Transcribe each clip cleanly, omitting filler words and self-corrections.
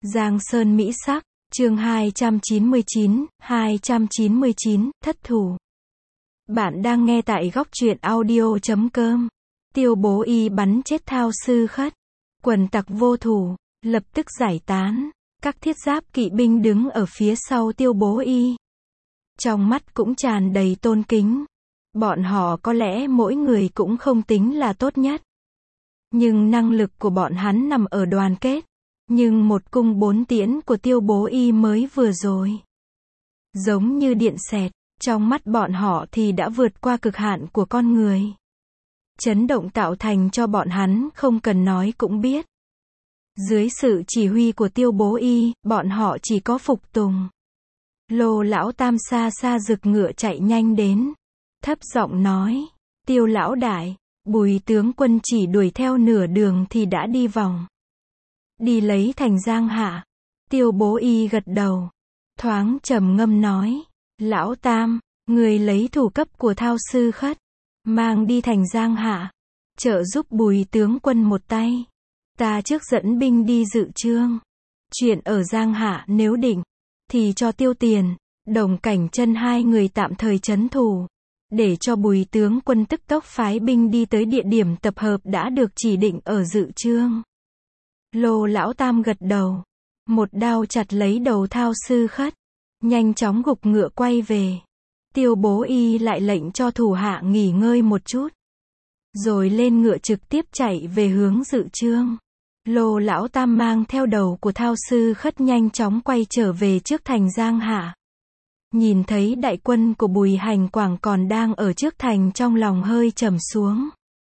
Giang Sơn Mỹ Sắc, chương 299, thất thủ. Bạn đang nghe tại góc truyện audio.com. Tiêu Bố Y bắn chết Thao Sư Khất. Quần tặc vô thủ, lập tức giải tán. Các thiết giáp kỵ binh đứng ở phía sau Tiêu Bố Y. Trong mắt cũng tràn đầy tôn kính. Bọn họ có lẽ mỗi người cũng không tính là tốt nhất. Nhưng năng lực của bọn hắn nằm ở đoàn kết. Nhưng một cung bốn tiễn của Tiêu Bố Y mới vừa rồi, giống như điện xẹt, trong mắt bọn họ thì đã vượt qua cực hạn của con người. Chấn động tạo thành cho bọn hắn không cần nói cũng biết. Dưới sự chỉ huy của Tiêu Bố Y, bọn họ chỉ có phục tùng. Lô lão tam xa xa rực ngựa chạy nhanh đến, thấp giọng nói, Tiêu lão đại, Bùi tướng quân chỉ đuổi theo nửa đường thì đã đi vòng. Đi lấy thành Giang Hạ. Tiêu Bố Y gật đầu, thoáng trầm ngâm nói, lão tam, người lấy thủ cấp của Thao Sư Khất, mang đi thành Giang Hạ, trợ giúp Bùi tướng quân một tay. Ta trước dẫn binh đi dự chương. Chuyện ở Giang Hạ nếu định, thì cho Tiêu Tiền, Đồng Cảnh Chân hai người tạm thời trấn thủ, để cho Bùi tướng quân tức tốc phái binh đi tới địa điểm tập hợp đã được chỉ định ở dự chương. Lô lão tam gật đầu, một đao chặt lấy đầu Thao Sư Khất, nhanh chóng gục ngựa quay về. Tiêu Bố Y lại lệnh cho thủ hạ nghỉ ngơi một chút, rồi lên ngựa trực tiếp chạy về hướng dự chương. Lô lão tam mang theo đầu của Thao Sư Khất nhanh chóng quay trở về trước thành Giang Hạ. Nhìn thấy đại quân của Bùi Hành Quảng còn đang ở trước thành, trong lòng hơi trầm xuống.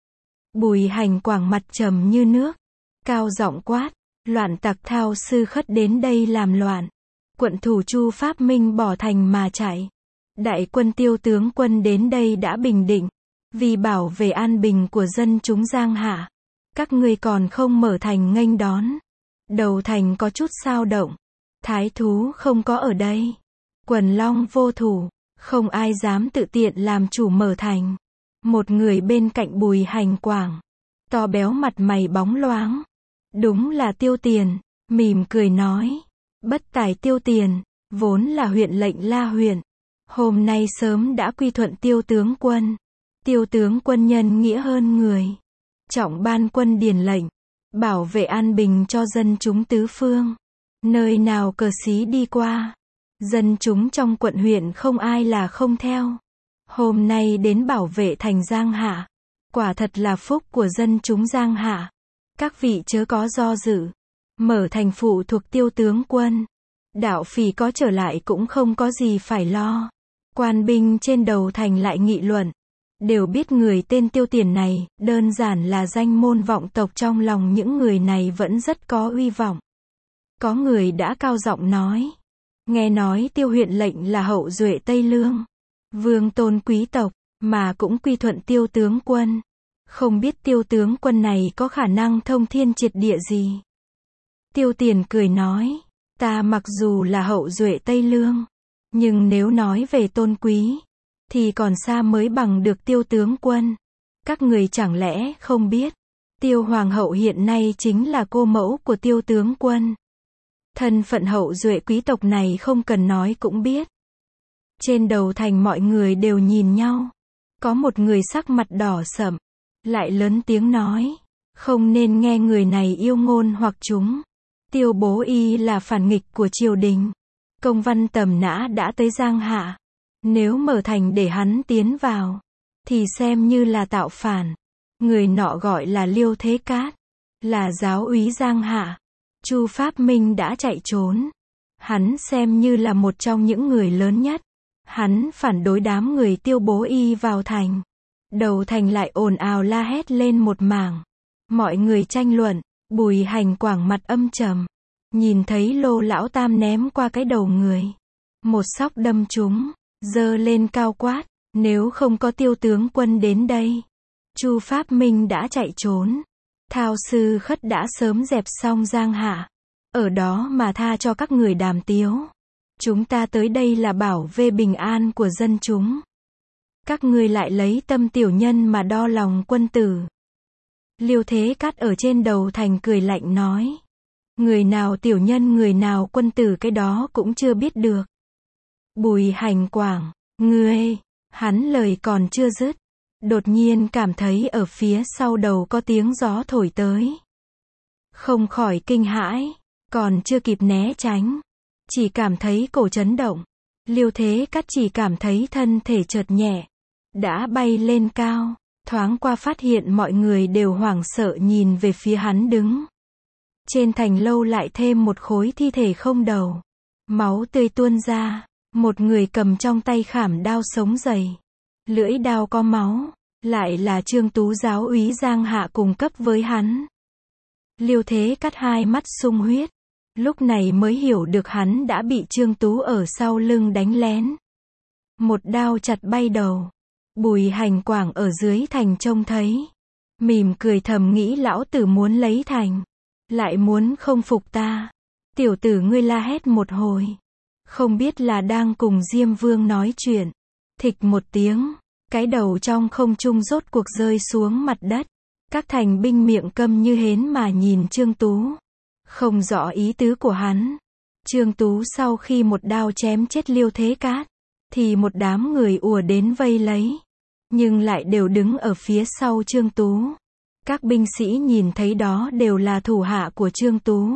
Bùi Hành Quảng mặt trầm như nước, cao giọng quát, loạn tặc Thao Sư Khất đến đây làm loạn. Quận thủ Chu Pháp Minh bỏ thành mà chạy. Đại quân Tiêu tướng quân đến đây đã bình định, vì bảo vệ an bình của dân chúng Giang Hạ. Các ngươi còn không mở thành nghênh đón. Đầu thành có chút xao động. Thái thú không có ở đây. Quần long vô thủ, không ai dám tự tiện làm chủ mở thành. Một người bên cạnh Bùi Hành Quảng, to béo mặt mày bóng loáng, đúng là Tiêu Tiền, mỉm cười nói, bất tài Tiêu Tiền, vốn là huyện lệnh La huyện, hôm nay sớm đã quy thuận Tiêu tướng quân. Tiêu tướng quân nhân nghĩa hơn người, trọng ban quân điền lệnh, bảo vệ an bình cho dân chúng tứ phương. Nơi nào cờ xí đi qua, dân chúng trong quận huyện không ai là không theo. Hôm nay đến bảo vệ thành Giang Hạ, quả thật là phúc của dân chúng Giang Hạ. Các vị chớ có do dự, mở thành phụ thuộc Tiêu tướng quân. Đạo phỉ có trở lại cũng không có gì phải lo. Quan binh trên đầu thành lại nghị luận, đều biết người tên Tiêu Tiền này, đơn giản là danh môn vọng tộc, trong lòng những người này vẫn rất có uy vọng. Có người đã cao giọng nói, nghe nói Tiêu huyện lệnh là hậu duệ Tây Lương, vương tôn quý tộc, mà cũng quy thuận Tiêu tướng quân. Không biết Tiêu tướng quân này có khả năng thông thiên triệt địa gì? Tiêu Tiền cười nói, ta mặc dù là hậu duệ Tây Lương, nhưng nếu nói về tôn quý, thì còn xa mới bằng được Tiêu tướng quân. Các người chẳng lẽ không biết, Tiêu hoàng hậu hiện nay chính là cô mẫu của Tiêu tướng quân. Thân phận hậu duệ quý tộc này không cần nói cũng biết. Trên đầu thành mọi người đều nhìn nhau. Có một người sắc mặt đỏ sậm, lại lớn tiếng nói, không nên nghe người này yêu ngôn hoặc chúng. Tiêu Bố Y là phản nghịch của triều đình. Công văn tầm nã đã tới Giang Hạ. Nếu mở thành để hắn tiến vào, thì xem như là tạo phản. Người nọ gọi là Liêu Thế Cát, là giáo úy Giang Hạ. Chu Pháp Minh đã chạy trốn. Hắn xem như là một trong những người lớn nhất. Hắn phản đối đám người Tiêu Bố Y vào thành. Đầu thành lại ồn ào la hét lên một mảng. Mọi người tranh luận. Bùi Hành Quảng mặt âm trầm, nhìn thấy Lô lão tam ném qua cái đầu người, một xóc đâm trúng, giơ lên cao quát, nếu không có Tiêu tướng quân đến đây, Chu Pháp Minh đã chạy trốn. Thao Sư Khất đã sớm dẹp xong Giang Hạ, ở đó mà tha cho các người đàm tiếu. Chúng ta tới đây là bảo vệ bình an của dân chúng. Các ngươi lại lấy tâm tiểu nhân mà đo lòng quân tử. Liêu Thế Cát ở trên đầu thành cười lạnh nói, Người nào tiểu nhân người nào quân tử cái đó cũng chưa biết được. Bùi Hành Quảng, ngươi, hắn lời còn chưa dứt. Đột nhiên cảm thấy ở phía sau đầu có tiếng gió thổi tới. Không khỏi kinh hãi, còn chưa kịp né tránh. Chỉ cảm thấy cổ chấn động. Liêu Thế Cát chỉ cảm thấy thân thể chợt nhẹ. Đã bay lên cao, thoáng qua phát hiện mọi người đều hoảng sợ nhìn về phía hắn đứng. Trên thành lâu lại thêm một khối thi thể không đầu. Máu tươi tuôn ra, một người cầm trong tay khảm đao sống dày. Lưỡi đao có máu, lại là Trương Tú giáo úy Giang Hạ cùng cấp với hắn. Liêu Thế Cát hai mắt sung huyết, lúc này mới hiểu được hắn đã bị Trương Tú ở sau lưng đánh lén. Một đao chặt bay đầu. Bùi Hành Quảng ở dưới thành trông thấy, mỉm cười thầm nghĩ lão tử muốn lấy thành, lại muốn không phục ta. Tiểu tử ngươi la hét một hồi, không biết là đang cùng Diêm Vương nói chuyện. Thịch một tiếng, cái đầu trong không trung rốt cuộc rơi xuống mặt đất. Các thành binh miệng câm như hến mà nhìn Trương Tú, không rõ ý tứ của hắn. Trương Tú sau khi một đao chém chết Liêu Thế Cát, thì một đám người ùa đến vây lấy, nhưng lại đều đứng ở phía sau Trương Tú. Các binh sĩ nhìn thấy đó đều là thủ hạ của Trương Tú,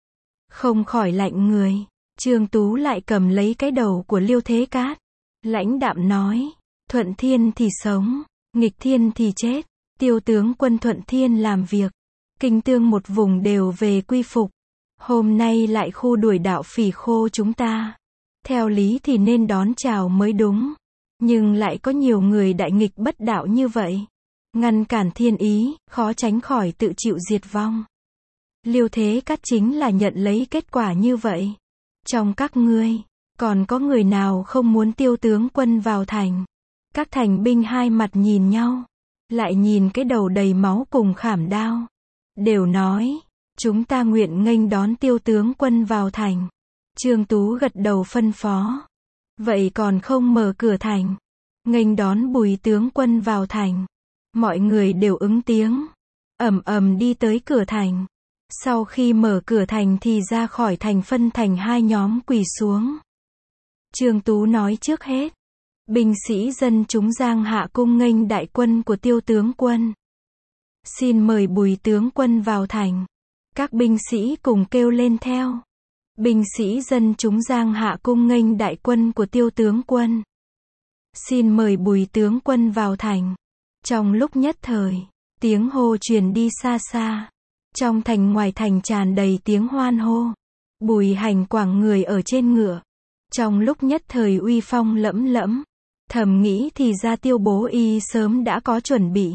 không khỏi lạnh người. Trương Tú lại cầm lấy cái đầu của Liêu Thế Cát, lãnh đạm nói, thuận thiên thì sống, nghịch thiên thì chết. Tiêu tướng quân thuận thiên làm việc, kinh tương một vùng đều về quy phục. Hôm nay lại khu đuổi đạo phỉ khô chúng ta. Theo lý thì nên đón chào mới đúng. Nhưng lại có nhiều người đại nghịch bất đạo như vậy. Ngăn cản thiên ý, khó tránh khỏi tự chịu diệt vong. Liêu Thế Cát chính là nhận lấy kết quả như vậy. Trong các ngươi, còn có người nào không muốn tiêu tướng quân vào thành? Các thành binh hai mặt nhìn nhau, lại nhìn cái đầu đầy máu cùng khảm đao. Đều nói, chúng ta nguyện nghênh đón tiêu tướng quân vào thành. Trương Tú gật đầu phân phó. Vậy còn không mở cửa thành, nghênh đón Bùi tướng quân vào thành. Mọi người đều ứng tiếng, ầm ầm đi tới cửa thành. Sau khi mở cửa thành thì ra khỏi thành phân thành hai nhóm quỳ xuống. Trương Tú nói trước hết, binh sĩ dân chúng Giang Hạ cung nghênh đại quân của tiêu tướng quân. Xin mời Bùi tướng quân vào thành. Các binh sĩ cùng kêu lên theo. Binh sĩ dân chúng Giang Hạ cung nghênh đại quân của tiêu tướng quân. Xin mời Bùi tướng quân vào thành. Trong lúc nhất thời, tiếng hô truyền đi xa xa. Trong thành ngoài thành tràn đầy tiếng hoan hô. Bùi Hành Quảng người ở trên ngựa. Trong lúc nhất thời uy phong lẫm lẫm. Thầm nghĩ thì ra Tiêu Bố Y sớm đã có chuẩn bị.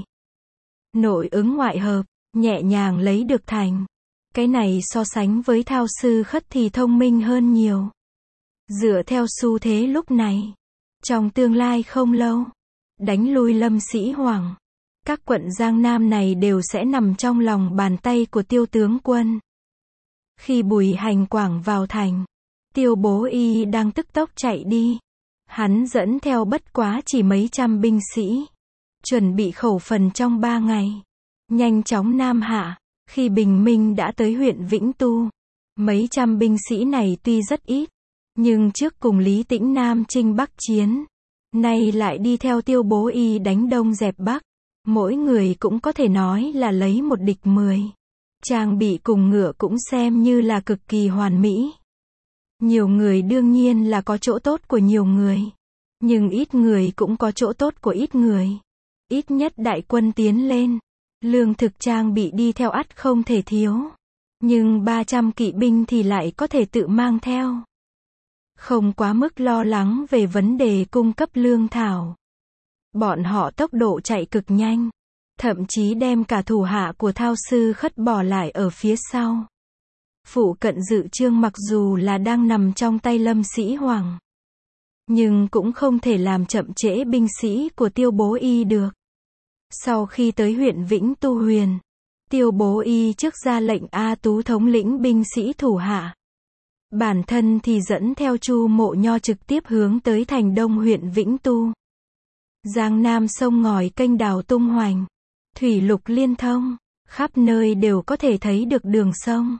Nội ứng ngoại hợp, nhẹ nhàng lấy được thành. Cái này so sánh với Thao Sư Khất thì thông minh hơn nhiều. Dựa theo xu thế lúc này, trong tương lai không lâu, đánh lui Lâm Sĩ Hoàng, các quận Giang Nam này đều sẽ nằm trong lòng bàn tay của tiêu tướng quân. Khi Bùi Hành Quảng vào thành, Tiêu Bố Y đang tức tốc chạy đi. Hắn dẫn theo bất quá chỉ mấy trăm binh sĩ, chuẩn bị khẩu phần trong 3 ngày. Nhanh chóng Nam Hạ, khi bình minh đã tới huyện Vĩnh Tu. Mấy trăm binh sĩ này tuy rất ít, nhưng trước cùng Lý Tĩnh Nam chinh Bắc chiến, nay lại đi theo Tiêu Bố Y đánh Đông dẹp Bắc. Mỗi người cũng có thể nói là lấy một địch 10. Trang bị cùng ngựa cũng xem như là cực kỳ hoàn mỹ. Nhiều người đương nhiên là có chỗ tốt của nhiều người, nhưng ít người cũng có chỗ tốt của ít người. Ít nhất đại quân tiến lên, lương thực trang bị đi theo ắt không thể thiếu. Nhưng 300 kỵ binh thì lại có thể tự mang theo. Không quá mức lo lắng về vấn đề cung cấp lương thảo. Bọn họ tốc độ chạy cực nhanh, thậm chí đem cả thủ hạ của Thao Sư Khất bỏ lại ở phía sau. Phụ cận Dự Trương mặc dù là đang nằm trong tay Lâm Sĩ Hoàng, nhưng cũng không thể làm chậm trễ binh sĩ của Tiêu Bố Y được. Sau khi tới huyện Vĩnh Tu Huyền, Tiêu Bố Y trước ra lệnh A Tú thống lĩnh binh sĩ thủ hạ. Bản thân thì dẫn theo Chu Mộ Nho trực tiếp hướng tới thành đông huyện Vĩnh Tu. Giang Nam sông ngòi kênh đào tung hoành, thủy lục liên thông, khắp nơi đều có thể thấy được đường sông.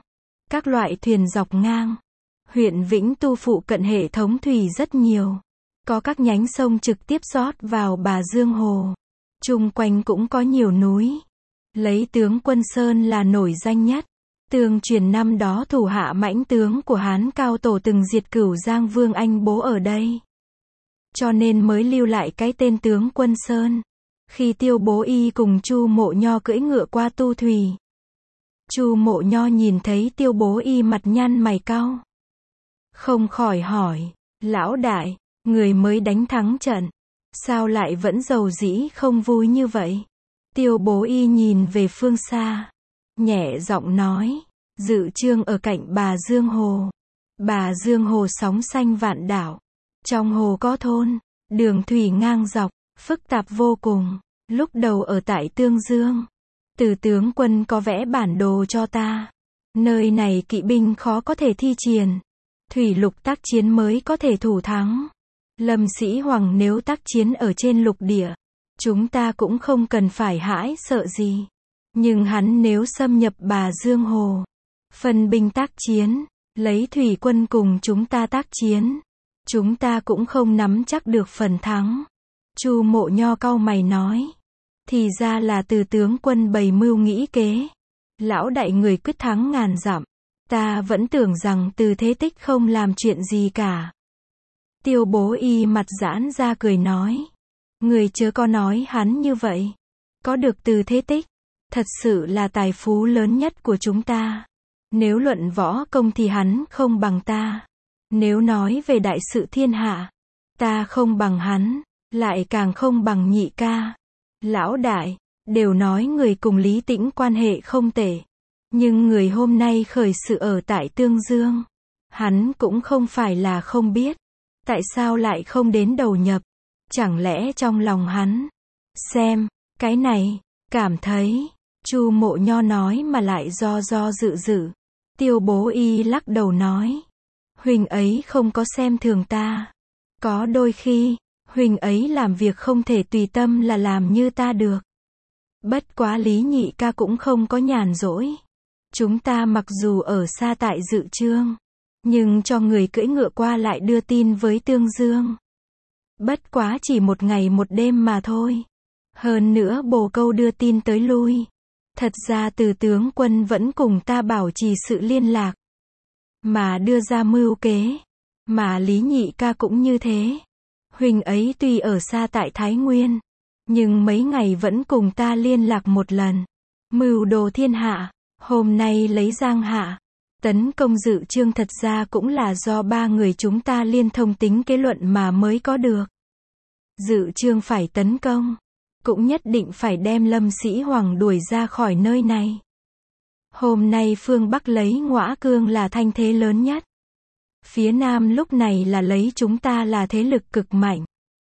Các loại thuyền dọc ngang. Huyện Vĩnh Tu phụ cận hệ thống thủy rất nhiều. Có các nhánh sông trực tiếp rót vào Bà Dương Hồ. Chung quanh cũng có nhiều núi. Lấy tướng Quân Sơn là nổi danh nhất. Tương truyền năm đó thủ hạ mãnh tướng của Hán Cao Tổ từng diệt Cửu Giang Vương Anh Bố ở đây. Cho nên mới lưu lại cái tên tướng Quân Sơn. Khi Tiêu Bố Y cùng Chu Mộ Nho cưỡi ngựa qua tu thủy. Chu Mộ Nho nhìn thấy Tiêu Bố Y mặt nhăn mày cau. Không khỏi hỏi, lão đại, người mới đánh thắng trận. Sao lại vẫn giàu dĩ không vui như vậy? Tiêu Bố Y nhìn về phương xa. Nhẹ giọng nói, Dự Chương ở cạnh Bà Dương Hồ. Bà Dương Hồ sóng xanh vạn đảo. Trong hồ có thôn, đường thủy ngang dọc, phức tạp vô cùng. Lúc đầu ở tại Tương Dương. Từ tướng quân có vẽ bản đồ cho ta. Nơi này kỵ binh khó có thể thi triển. Thủy lục tác chiến mới có thể thủ thắng. Lâm Sĩ Hoàng nếu tác chiến ở trên lục địa, chúng ta cũng không cần phải hãi sợ gì. Nhưng hắn nếu xâm nhập Bà Dương Hồ, phân binh tác chiến, lấy thủy quân cùng chúng ta tác chiến, chúng ta cũng không nắm chắc được phần thắng. Chu Mộ Nho cau mày nói. Thì ra là Từ tướng quân bày mưu nghĩ kế. Lão đại người quyết thắng ngàn dặm. Ta vẫn tưởng rằng Từ Thế Tích không làm chuyện gì cả. Tiêu Bố Y mặt giãn ra cười nói. Người chớ có nói hắn như vậy. Có được Từ Thế Tích, thật sự là tài phú lớn nhất của chúng ta. Nếu luận võ công thì hắn không bằng ta. Nếu nói về đại sự thiên hạ, ta không bằng hắn, lại càng không bằng nhị ca. Lão đại, đều nói người cùng Lý Tĩnh quan hệ không tệ. Nhưng người hôm nay khởi sự ở tại Tương Dương. Hắn cũng không phải là không biết. Tại sao lại không đến đầu nhập? Chẳng lẽ trong lòng hắn xem cái này, cảm thấy. Chu Mộ Nho nói mà lại do dự dự. Tiêu Bố Y lắc đầu nói. Huynh ấy không có xem thường ta. Có đôi khi, huynh ấy làm việc không thể tùy tâm là làm như ta được. Bất quá Lý nhị ca cũng không có nhàn rỗi. Chúng ta mặc dù ở xa tại Dự Chương, nhưng cho người cưỡi ngựa qua lại đưa tin với Tương Dương. Bất quá chỉ một ngày một đêm mà thôi. Hơn nữa bồ câu đưa tin tới lui. Thật ra Từ tướng quân vẫn cùng ta bảo trì sự liên lạc. Mà đưa ra mưu kế. Mà Lý nhị ca cũng như thế. Huynh ấy tuy ở xa tại Thái Nguyên, nhưng mấy ngày vẫn cùng ta liên lạc một lần. Mưu đồ thiên hạ. Hôm nay lấy Giang Hạ, tấn công Dự Chương thật ra cũng là do ba người chúng ta liên thông tính kế luận mà mới có được. Dự Chương phải tấn công, cũng nhất định phải đem Lâm Sĩ Hoàng đuổi ra khỏi nơi này. Hôm nay phương Bắc lấy Ngõa Cương là thanh thế lớn nhất. Phía Nam lúc này là lấy chúng ta là thế lực cực mạnh.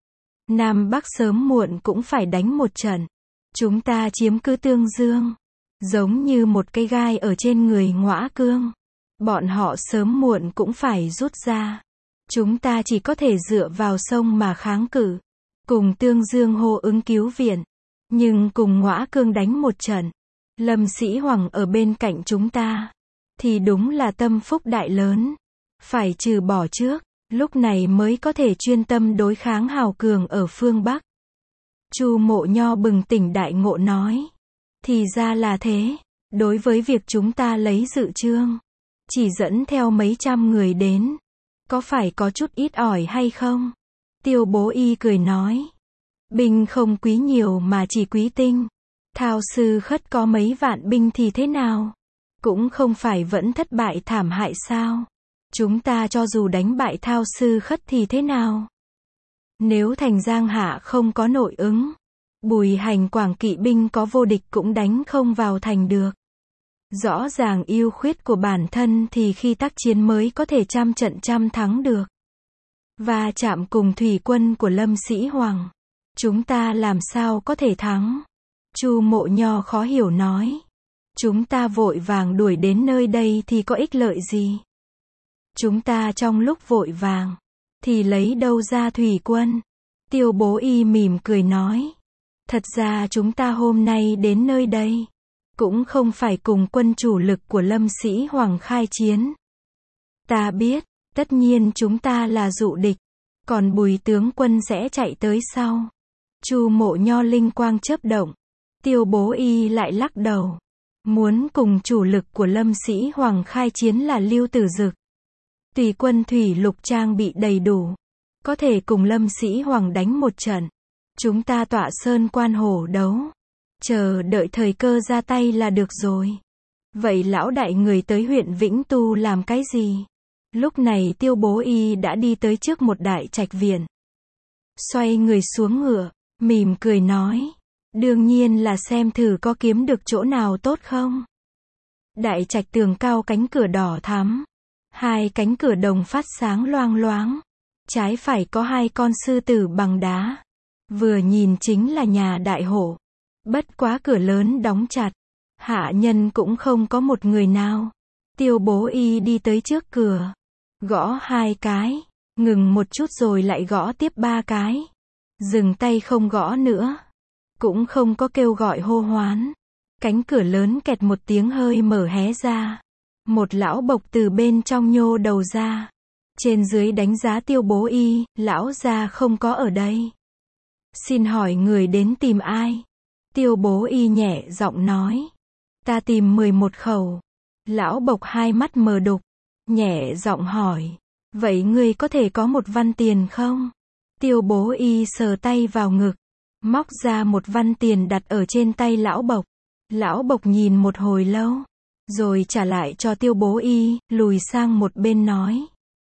Nam Bắc sớm muộn cũng phải đánh một trận. Chúng ta chiếm cứ Tương Dương, giống như một cây gai ở trên người Ngõa Cương. Bọn họ sớm muộn cũng phải rút ra. Chúng ta chỉ có thể dựa vào sông mà kháng cự. Cùng Tương Dương hô ứng cứu viện. Nhưng cùng Ngõa Cương đánh một trận. Lâm Sĩ Hoàng ở bên cạnh chúng ta. Thì đúng là tâm phúc đại lớn. Phải trừ bỏ trước. Lúc này mới có thể chuyên tâm đối kháng hào cường ở phương Bắc. Chu Mộ Nho bừng tỉnh đại ngộ nói. Thì ra là thế. Đối với việc chúng ta lấy Dự Chương, chỉ dẫn theo mấy trăm người đến, có phải có chút ít ỏi hay không? Tiêu Bố Y cười nói. Binh không quý nhiều mà chỉ quý tinh. Thao Sư Khất có mấy vạn binh thì thế nào? Cũng không phải vẫn thất bại thảm hại sao? Chúng ta cho dù đánh bại Thao Sư Khất thì thế nào? Nếu thành Giang Hạ không có nội ứng, Bùi Hành Quảng kỵ binh có vô địch cũng đánh không vào thành được. Rõ ràng ưu khuyết của bản thân thì khi tác chiến mới có thể trăm trận trăm thắng được. Và chạm cùng thủy quân của Lâm Sĩ Hoàng, chúng ta làm sao có thể thắng? Chu Mộ Nho khó hiểu nói. Chúng ta vội vàng đuổi đến nơi đây thì có ích lợi gì? Chúng ta trong lúc vội vàng, thì lấy đâu ra thủy quân? Tiêu Bố Y mỉm cười nói. Thật ra chúng ta hôm nay đến nơi đây, cũng không phải cùng quân chủ lực của Lâm Sĩ Hoàng khai chiến. Ta biết, tất nhiên chúng ta là dụ địch, còn Bùi tướng quân sẽ chạy tới sau. Chu Mộ Nho linh quang chớp động. Tiêu Bố Y lại lắc đầu. Muốn cùng chủ lực của Lâm Sĩ Hoàng khai chiến là Lưu Tử Dực. Tùy quân thủy lục trang bị đầy đủ, có thể cùng Lâm Sĩ Hoàng đánh một trận. Chúng ta tọa sơn quan hổ đấu, chờ đợi thời cơ ra tay là được rồi. Vậy lão đại người tới huyện Vĩnh Tu làm cái gì? Lúc này Tiêu Bố Y đã đi tới trước một đại trạch viện. Xoay người xuống ngựa, mỉm cười nói. Đương nhiên là xem thử có kiếm được chỗ nào tốt không. Đại trạch tường cao cánh cửa đỏ thắm. Hai cánh cửa đồng phát sáng loang loáng. Trái phải có hai con sư tử bằng đá. Vừa nhìn chính là nhà đại hổ. Bất quá cửa lớn đóng chặt. Hạ nhân cũng không có một người nào. Tiêu Bố Y đi tới trước cửa. Gõ hai cái. Ngừng một chút rồi lại gõ tiếp ba cái. Dừng tay không gõ nữa. Cũng không có kêu gọi hô hoán. Cánh cửa lớn kẹt một tiếng hơi mở hé ra. Một lão bộc từ bên trong nhô đầu ra. Trên dưới đánh giá Tiêu Bố Y, lão gia không có ở đây. Xin hỏi người đến tìm ai? Tiêu Bố Y nhẹ giọng nói. Ta tìm 11 khẩu. Lão bộc hai mắt mờ đục. Nhẹ giọng hỏi. Vậy ngươi có thể có một văn tiền không? Tiêu Bố Y sờ tay vào ngực. Móc ra một văn tiền đặt ở trên tay lão bộc. Lão bộc nhìn một hồi lâu. Rồi trả lại cho Tiêu Bố Y, lùi sang một bên nói.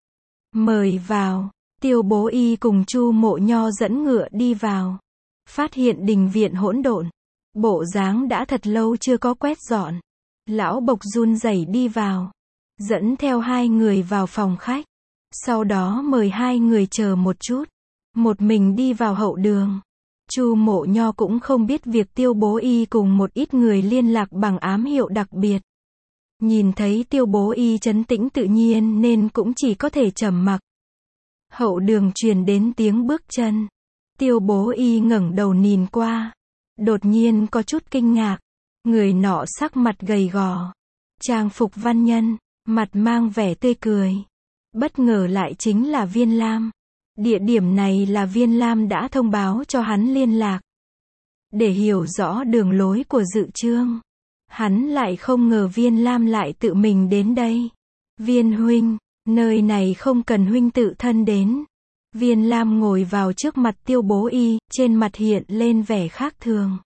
Mời vào. Tiêu Bố Y cùng Chu Mộ Nho dẫn ngựa đi vào. Phát hiện đình viện hỗn độn. Bộ dáng đã thật lâu chưa có quét dọn. Lão bộc run rẩy đi vào. Dẫn theo hai người vào phòng khách. Sau đó mời hai người chờ một chút. Một mình đi vào hậu đường. Chu Mộ Nho cũng không biết việc Tiêu Bố Y cùng một ít người liên lạc bằng ám hiệu đặc biệt. Nhìn thấy Tiêu Bố Y trấn tĩnh tự nhiên nên cũng chỉ có thể trầm mặc. Hậu đường truyền đến tiếng bước chân. Tiêu Bố Y ngẩng đầu nhìn qua. Đột nhiên có chút kinh ngạc. Người nọ sắc mặt gầy gò. Trang phục văn nhân, mặt mang vẻ tươi cười. Bất ngờ lại chính là Viên Lam. Địa điểm này là Viên Lam đã thông báo cho hắn liên lạc. Để hiểu rõ đường lối của Dự Trương. Hắn lại không ngờ Viên Lam lại tự mình đến đây. Viên huynh, nơi này không cần huynh tự thân đến. Viên Lam ngồi vào trước mặt Tiêu Bố Y, trên mặt hiện lên vẻ khác thường.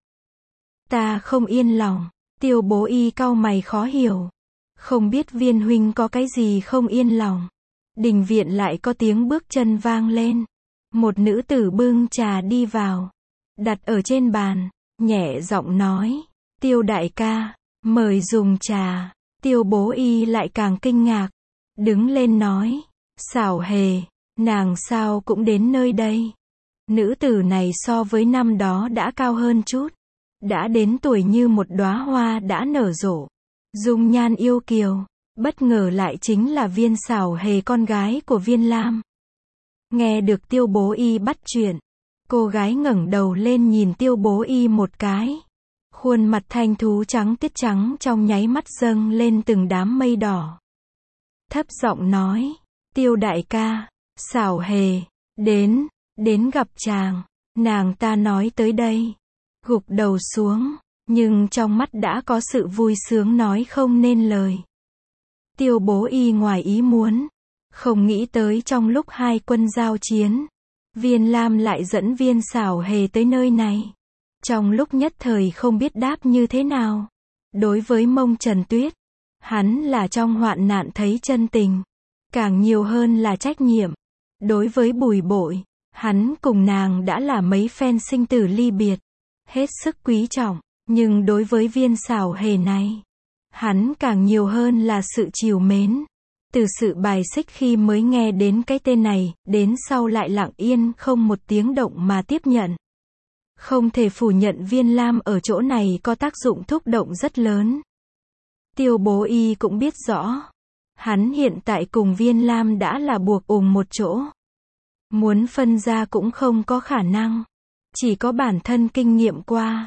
Ta không yên lòng. Tiêu Bố Y cau mày khó hiểu. Không biết Viên huynh có cái gì không yên lòng. Đình viện lại có tiếng bước chân vang lên. Một nữ tử bưng trà đi vào. Đặt ở trên bàn. Nhẹ giọng nói. Tiêu đại ca, mời dùng trà. Tiêu Bố Y lại càng kinh ngạc. Đứng lên nói. Xảo Hề, nàng sao cũng đến nơi đây. Nữ tử này so với năm đó đã cao hơn chút. Đã đến tuổi như một đóa hoa đã nở rộ. Dung nhan yêu kiều. Bất ngờ lại chính là Viên Xảo Hề, con gái của Viên Lam. Nghe được Tiêu Bố Y bắt chuyện. Cô gái ngẩng đầu lên nhìn Tiêu Bố Y một cái. Khuôn mặt thanh thú trắng tiết trắng trong nháy mắt dâng lên từng đám mây đỏ. Thấp giọng nói. Tiêu đại ca, Xảo Hề, đến gặp chàng. Nàng ta nói tới đây. Gục đầu xuống, nhưng trong mắt đã có sự vui sướng nói không nên lời. Tiêu Bố Y ngoài ý muốn. Không nghĩ tới trong lúc hai quân giao chiến. Viên Lam lại dẫn Viên Xảo Hề tới nơi này. Trong lúc nhất thời không biết đáp như thế nào. Đối với Mông Trần Tuyết. Hắn là trong hoạn nạn thấy chân tình. Càng nhiều hơn là trách nhiệm. Đối với Bùi Bội. Hắn cùng nàng đã là mấy phen sinh tử ly biệt. Hết sức quý trọng. Nhưng đối với Viên Xảo Hề này. Hắn càng nhiều hơn là sự trìu mến. Từ sự bài xích khi mới nghe đến cái tên này, đến sau lại lặng yên không một tiếng động mà tiếp nhận. Không thể phủ nhận Viên Lam ở chỗ này có tác dụng thúc động rất lớn. Tiêu Bố Y cũng biết rõ. Hắn hiện tại cùng Viên Lam đã là buộc ùng một chỗ. Muốn phân ra cũng không có khả năng. Chỉ có bản thân kinh nghiệm qua.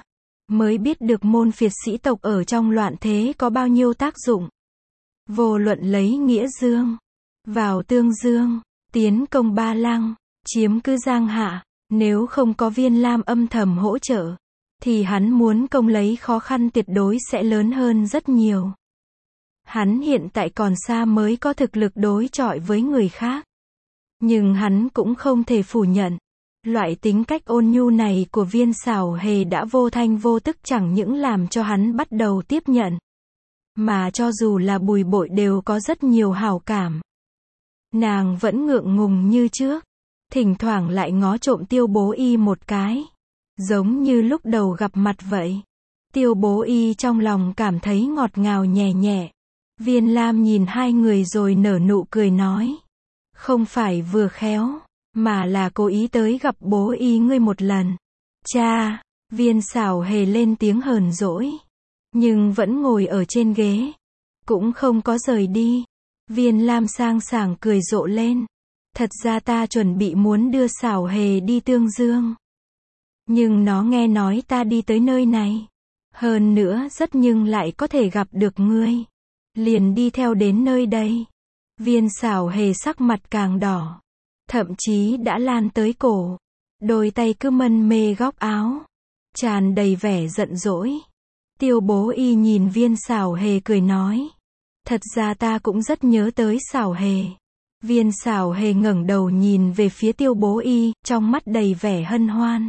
mới biết được môn phiệt sĩ tộc ở trong loạn thế có bao nhiêu tác dụng. Vô luận lấy Nghĩa Dương, vào Tương Dương, tiến công Ba Lăng, chiếm cứ Giang Hạ, nếu không có Viên Lam âm thầm hỗ trợ, thì hắn muốn công lấy khó khăn tuyệt đối sẽ lớn hơn rất nhiều. Hắn hiện tại còn xa mới có thực lực đối chọi với người khác. Nhưng hắn cũng không thể phủ nhận. Loại tính cách ôn nhu này của Viên Xảo Hề đã vô thanh vô tức chẳng những làm cho hắn bắt đầu tiếp nhận, mà cho dù là Bùi Bội đều có rất nhiều hảo cảm. Nàng vẫn ngượng ngùng như trước, thỉnh thoảng lại ngó trộm Tiêu Bố Y một cái, giống như lúc đầu gặp mặt vậy. Tiêu Bố Y trong lòng cảm thấy ngọt ngào nhẹ nhẹ. Viên Lam nhìn hai người rồi nở nụ cười nói, không phải vừa khéo, mà là cố ý tới gặp Bố Y ngươi một lần. Cha, Viên Xảo Hề lên tiếng hờn dỗi, nhưng vẫn ngồi ở trên ghế, cũng không có rời đi. Viên Lam sang sảng cười rộ lên, thật ra ta chuẩn bị muốn đưa Xảo Hề đi Tương Dương, nhưng nó nghe nói ta đi tới nơi này, hơn nữa rất nhưng lại có thể gặp được ngươi, liền đi theo đến nơi đây. Viên Xảo Hề sắc mặt càng đỏ, thậm chí đã lan tới cổ, đôi tay cứ mân mê góc áo, tràn đầy vẻ giận dỗi. Tiêu Bố Y nhìn Viên Xảo Hề cười nói, thật ra ta cũng rất nhớ tới Xảo Hề. Viên Xảo Hề ngẩng đầu nhìn về phía Tiêu Bố Y, trong mắt đầy vẻ hân hoan.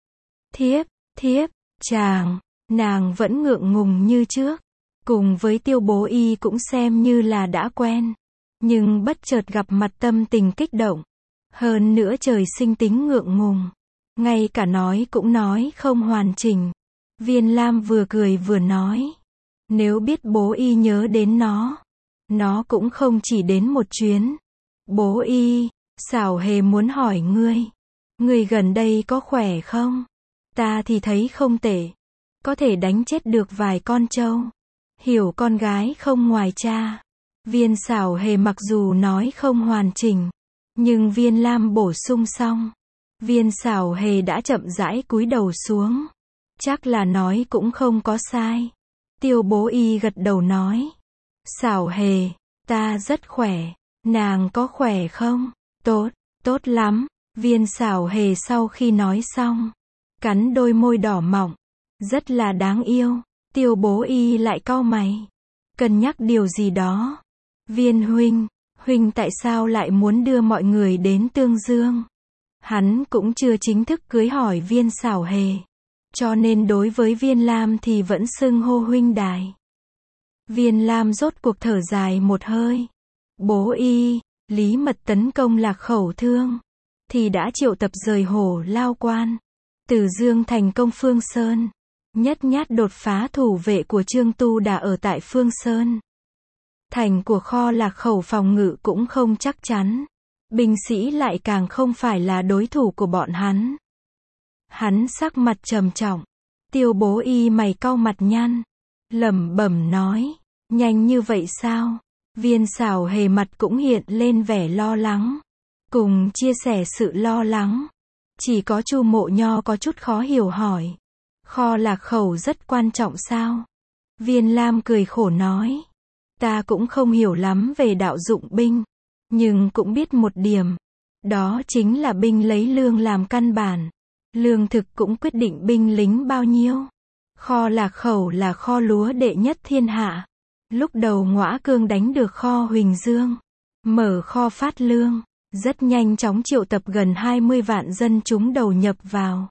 Thiếp, chàng, nàng vẫn ngượng ngùng như trước, cùng với Tiêu Bố Y cũng xem như là đã quen, nhưng bất chợt gặp mặt tâm tình kích động, hơn nữa trời sinh tính ngượng ngùng, ngay cả nói cũng nói không hoàn chỉnh. Viên Lam vừa cười vừa nói, nếu biết Bố Y nhớ đến nó cũng không chỉ đến một chuyến. Bố Y, Xảo Hề muốn hỏi ngươi gần đây có khỏe không? Ta thì thấy không tệ, có thể đánh chết được vài con trâu, hiểu con gái không ngoài cha. Viên Xảo Hề mặc dù nói không hoàn chỉnh, nhưng Viên Lam bổ sung xong, Viên Xảo Hề đã chậm rãi cúi đầu xuống, chắc là nói cũng không có sai. Tiêu Bố Y gật đầu nói, Xảo Hề, ta rất khỏe, nàng có khỏe không? Tốt lắm. Viên Xảo Hề sau khi nói xong, cắn đôi môi đỏ mọng, rất là đáng yêu. Tiêu Bố Y lại cau mày, cân nhắc điều gì đó. Viên huynh tại sao lại muốn đưa mọi người đến Tương Dương? Hắn cũng chưa chính thức cưới hỏi Viên Xảo Hề, cho nên đối với Viên Lam thì vẫn xưng hô huynh đài. Viên Lam rốt cuộc thở dài một hơi. Bố Y, Lý Mật tấn công Lạc Khẩu Thương, thì đã triệu tập rời Hổ Lao Quan, Từ Dương thành công Phương Sơn, nhất nhát đột phá thủ vệ của Trương Tu Đà ở tại Phương Sơn. Thành của Kho Lạc Khẩu phòng ngự cũng không chắc chắn, binh sĩ lại càng không phải là đối thủ của bọn hắn. Hắn sắc mặt trầm trọng. Tiêu Bố Y mày cau mặt nhăn, lẩm bẩm nói, nhanh như vậy sao? Viên Xảo Hề mặt cũng hiện lên vẻ lo lắng, cùng chia sẻ sự lo lắng. Chỉ có Chu Mộ Nho có chút khó hiểu hỏi, Kho Lạc Khẩu rất quan trọng sao? Viên Lam cười khổ nói, ta cũng không hiểu lắm về đạo dụng binh, nhưng cũng biết một điểm, đó chính là binh lấy lương làm căn bản, lương thực cũng quyết định binh lính bao nhiêu. Kho Lạc Khẩu là kho lúa đệ nhất thiên hạ. Lúc đầu Ngõa Cương đánh được kho Huỳnh Dương, mở kho phát lương, rất nhanh chóng triệu tập gần 20 vạn dân chúng đầu nhập vào.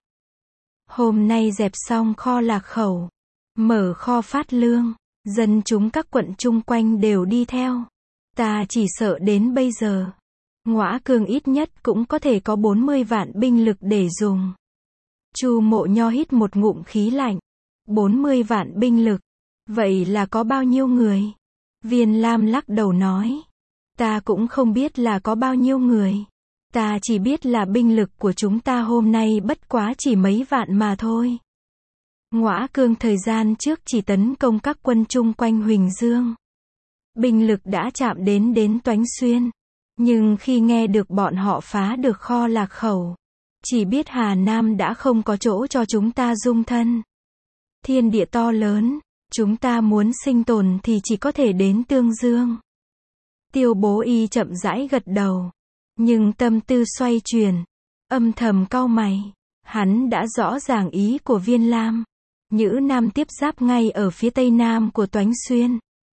Hôm nay dẹp xong kho Lạc Khẩu, mở kho phát lương, dân chúng các quận chung quanh đều đi theo. Ta chỉ sợ đến bây giờ, Ngõa Cương ít nhất cũng có thể có 40 vạn binh lực để dùng. Chu Mộ Nho hít một ngụm khí lạnh. 40 vạn binh lực, vậy là có bao nhiêu người? Viên Lam lắc đầu nói, ta cũng không biết là có bao nhiêu người. Ta chỉ biết là binh lực của chúng ta hôm nay bất quá chỉ mấy vạn mà thôi. Ngõa Cương thời gian trước chỉ tấn công các quân chung quanh Huỳnh Dương, binh lực đã chạm đến Toánh Xuyên, nhưng khi nghe được bọn họ phá được kho Lạc Khẩu, chỉ biết Hà Nam đã không có chỗ cho chúng ta dung thân. Thiên địa to lớn, chúng ta muốn sinh tồn thì chỉ có thể đến Tương Dương. Tiêu Bố Y chậm rãi gật đầu. Nhưng tâm tư xoay chuyển. Âm thầm cau mày. Hắn đã rõ ràng ý của Viên Lam. Nhữ Nam tiếp giáp ngay ở phía tây nam của Toánh Xuyên.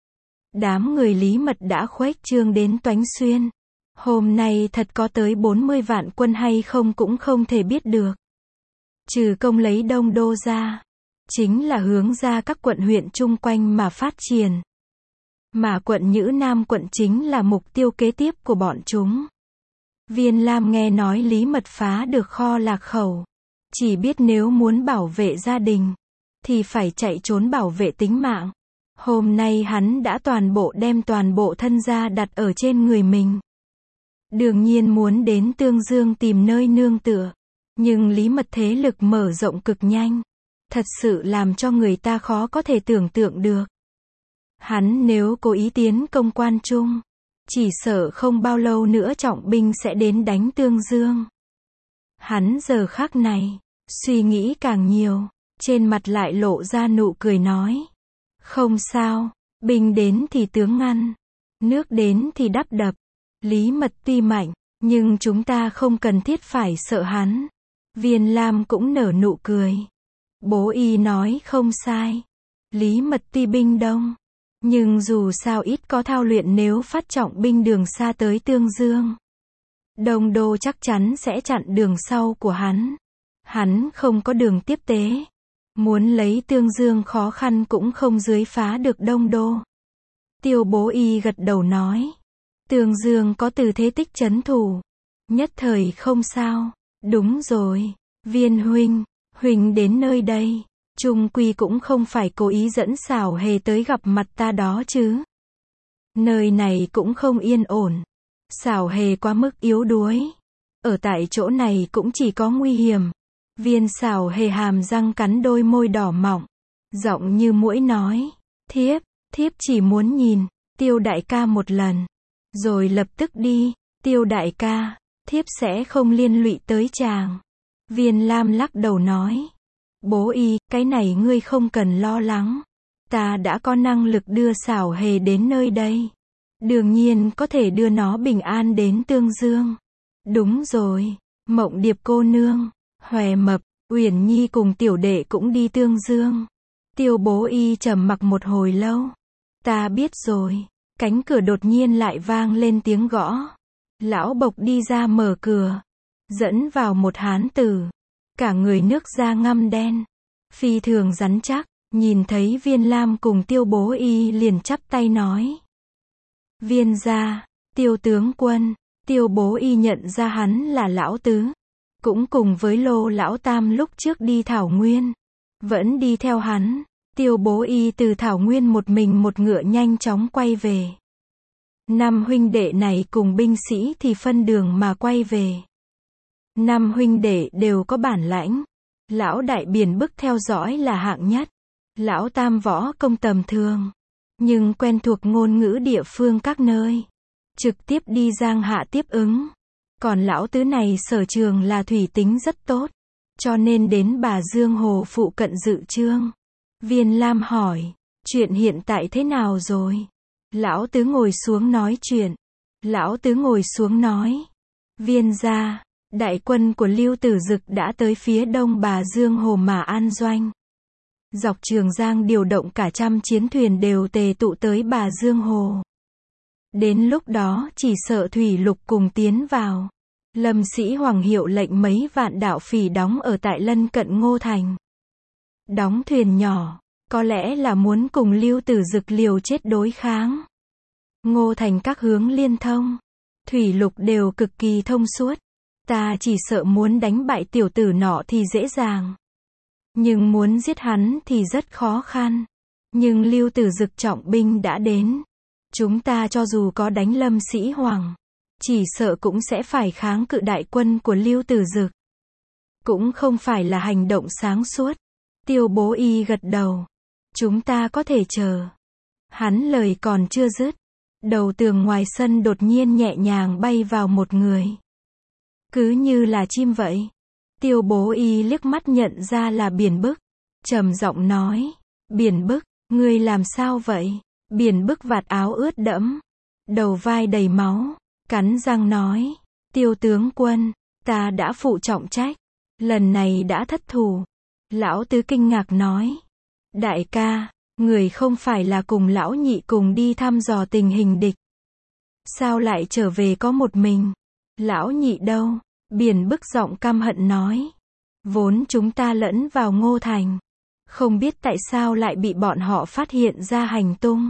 Đám người Lý Mật đã khuếch trương đến Toánh Xuyên. Hôm nay thật có tới 40 vạn quân hay không cũng không thể biết được. Trừ công lấy Đông Đô ra, chính là hướng ra các quận huyện chung quanh mà phát triển. Mà quận Nhữ Nam quận chính là mục tiêu kế tiếp của bọn chúng. Viên Lam nghe nói Lý Mật phá được kho Lạc Khẩu. Chỉ biết nếu muốn bảo vệ gia đình, thì phải chạy trốn bảo vệ tính mạng. Hôm nay hắn đã đem toàn bộ thân gia đặt ở trên người mình. Đương nhiên muốn đến Tương Dương tìm nơi nương tựa. Nhưng Lý Mật thế lực mở rộng cực nhanh. Thật sự làm cho người ta khó có thể tưởng tượng được. Hắn nếu cố ý tiến công Quan Trung, chỉ sợ không bao lâu nữa trọng binh sẽ đến đánh Tương Dương. Hắn giờ khắc này, suy nghĩ càng nhiều, trên mặt lại lộ ra nụ cười nói. Không sao, binh đến thì tướng ngăn, nước đến thì đắp đập. Lý Mật tuy mạnh, nhưng chúng ta không cần thiết phải sợ hắn. Viên Lam cũng nở nụ cười. Bố Y nói không sai. Lý Mật tuy binh đông, nhưng dù sao ít có thao luyện nếu phát trọng binh đường xa tới Tương Dương. Đông Đô chắc chắn sẽ chặn đường sau của hắn. Hắn không có đường tiếp tế. Muốn lấy Tương Dương khó khăn cũng không dưới phá được Đông Đô. Tiêu Bố Y gật đầu nói. Tương Dương có Từ Thế Tích trấn thủ. Nhất thời không sao. Đúng rồi. Viên huynh đến nơi đây. Chung quy cũng không phải cố ý dẫn Xảo Hề tới gặp mặt ta đó chứ. Nơi này cũng không yên ổn. Xảo Hề quá mức yếu đuối. Ở tại chỗ này cũng chỉ có nguy hiểm. Viên Xảo Hề hàm răng cắn đôi môi đỏ mọng. Giọng như muỗi nói. Thiếp chỉ muốn nhìn Tiêu đại ca một lần. Rồi lập tức đi. Tiêu đại ca, thiếp sẽ không liên lụy tới chàng. Viên Lam lắc đầu nói. Bố Y, cái này ngươi không cần lo lắng. Ta đã có năng lực đưa Xảo Hề đến nơi đây. Đương nhiên có thể đưa nó bình an đến Tương Dương. Đúng rồi, Mộng Điệp cô nương, Hòe Mập, Uyển Nhi cùng tiểu đệ cũng đi Tương Dương. Tiêu Bố Y trầm mặc một hồi lâu. Ta biết rồi. Cánh cửa đột nhiên lại vang lên tiếng gõ. Lão Bộc đi ra mở cửa, dẫn vào một hán tử, cả người nước da ngăm đen, phi thường rắn chắc. Nhìn thấy Viên Lam cùng Tiêu Bố Y liền chắp tay nói. Viên gia, Tiêu tướng quân. Tiêu Bố Y nhận ra hắn là lão tứ, cũng cùng với Lô lão tam lúc trước đi Thảo Nguyên, vẫn đi theo hắn. Tiêu Bố Y từ Thảo Nguyên một mình một ngựa nhanh chóng quay về. 5 huynh đệ này cùng binh sĩ thì phân đường mà quay về. 5 huynh đệ đều có bản lãnh. Lão đại Biển Bức theo dõi là hạng nhất. Lão tam võ công tầm thường, nhưng quen thuộc ngôn ngữ địa phương các nơi, trực tiếp đi Giang Hạ tiếp ứng. Còn lão tứ này sở trường là thủy tính rất tốt, cho nên đến Bà Dương Hồ phụ cận dự chương. Viên Lam hỏi, chuyện hiện tại thế nào rồi? Lão tứ ngồi xuống nói chuyện. Lão tứ ngồi xuống nói. Viên gia, đại quân của Lưu Tử Dực đã tới phía đông Bà Dương Hồ mà an doanh. Dọc Trường Giang điều động cả trăm chiến thuyền đều tề tụ tới Bà Dương Hồ. Đến lúc đó chỉ sợ thủy lục cùng tiến vào. Lâm Sĩ Hoàng hiệu lệnh mấy vạn đạo phỉ đóng ở tại lân cận Ngô Thành. Đóng thuyền nhỏ, có lẽ là muốn cùng Lưu Tử Dực liều chết đối kháng. Ngô Thành các hướng liên thông, thủy lục đều cực kỳ thông suốt. Ta chỉ sợ muốn đánh bại tiểu tử nọ thì dễ dàng, nhưng muốn giết hắn thì rất khó khăn. Nhưng Lưu Tử Dực trọng binh đã đến. Chúng ta cho dù có đánh Lâm Sĩ Hoàng, chỉ sợ cũng sẽ phải kháng cự đại quân của Lưu Tử Dực. Cũng không phải là hành động sáng suốt. Tiêu Bố Y gật đầu. Chúng ta có thể chờ. Hắn lời còn chưa dứt, đầu tường ngoài sân đột nhiên nhẹ nhàng bay vào một người. Cứ như là chim vậy. Tiêu Bố Y liếc mắt nhận ra là Biển Bức. trầm giọng nói. Biển Bức, ngươi làm sao vậy? Biển Bức vạt áo ướt đẫm, đầu vai đầy máu, cắn răng nói. Tiêu tướng quân, ta đã phụ trọng trách, lần này đã thất thủ. Lão Tứ kinh ngạc nói. Đại ca, người không phải là cùng lão nhị cùng đi thăm dò tình hình địch. Sao lại trở về có một mình? Lão nhị đâu? Biển Bức giọng căm hận nói. Vốn chúng ta lẫn vào Ngô Thành, không biết tại sao lại bị bọn họ phát hiện ra hành tung.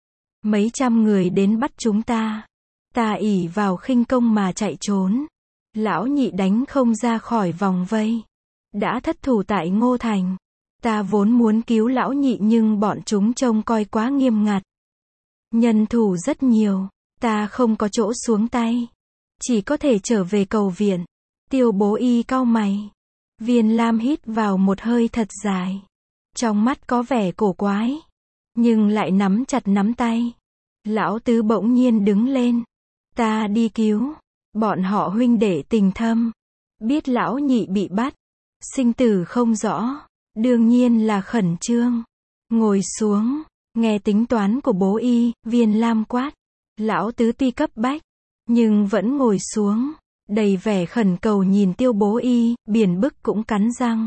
Mấy trăm người đến bắt chúng ta. Ta ỷ vào khinh công mà chạy trốn. Lão nhị đánh không ra khỏi vòng vây. Đã thất thủ tại Ngô Thành. Ta vốn muốn cứu lão nhị nhưng bọn chúng trông coi quá nghiêm ngặt. Nhân thủ rất nhiều. Ta không có chỗ xuống tay. Chỉ có thể trở về cầu viện. Tiêu Bố Y cau mày. Viên Lam hít vào một hơi thật dài. Trong mắt có vẻ cổ quái. Nhưng lại nắm chặt nắm tay. Lão Tứ bỗng nhiên đứng lên. Ta đi cứu. Bọn họ huynh đệ tình thâm. Biết lão nhị bị bắt. Sinh tử không rõ. Đương nhiên là khẩn trương. Ngồi xuống. Nghe tính toán của Bố Y, Viên Lam quát. Lão Tứ tuy cấp bách, nhưng vẫn ngồi xuống. Đầy vẻ khẩn cầu nhìn Tiêu Bố Y, Biển Bức cũng cắn răng.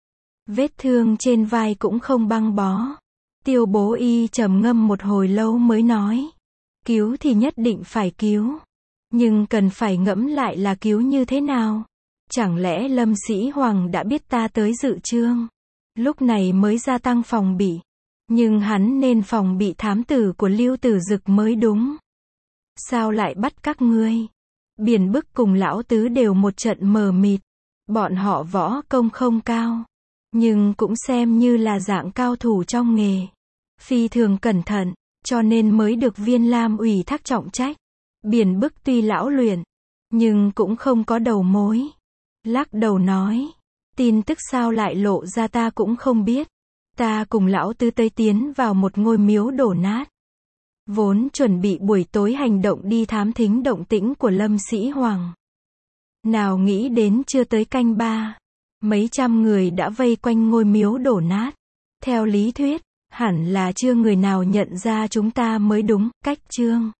Vết thương trên vai cũng không băng bó. Tiêu Bố Y trầm ngâm một hồi lâu mới nói. Cứu thì nhất định phải cứu. Nhưng cần phải ngẫm lại là cứu như thế nào. Chẳng lẽ Lâm Sĩ Hoàng đã biết ta tới dự chương, lúc này mới gia tăng phòng bị. Nhưng hắn nên phòng bị thám tử của Lưu Tử Dực mới đúng. Sao lại bắt các ngươi? Biển Bức cùng lão Tứ đều một trận mờ mịt. Bọn họ võ công không cao, nhưng cũng xem như là dạng cao thủ trong nghề. Phi thường cẩn thận, cho nên mới được Viên Lam ủy thác trọng trách. Biển Bức tuy lão luyện, nhưng cũng không có đầu mối. Lắc đầu nói. Tin tức sao lại lộ ra ta cũng không biết. Ta cùng lão Tứ tới tiến vào một ngôi miếu đổ nát. Vốn chuẩn bị buổi tối hành động đi thám thính động tĩnh của Lâm Sĩ Hoàng. Nào nghĩ đến chưa tới canh 3. Mấy trăm người đã vây quanh ngôi miếu đổ nát. Theo lý thuyết, hẳn là chưa người nào nhận ra chúng ta mới đúng. Cách chương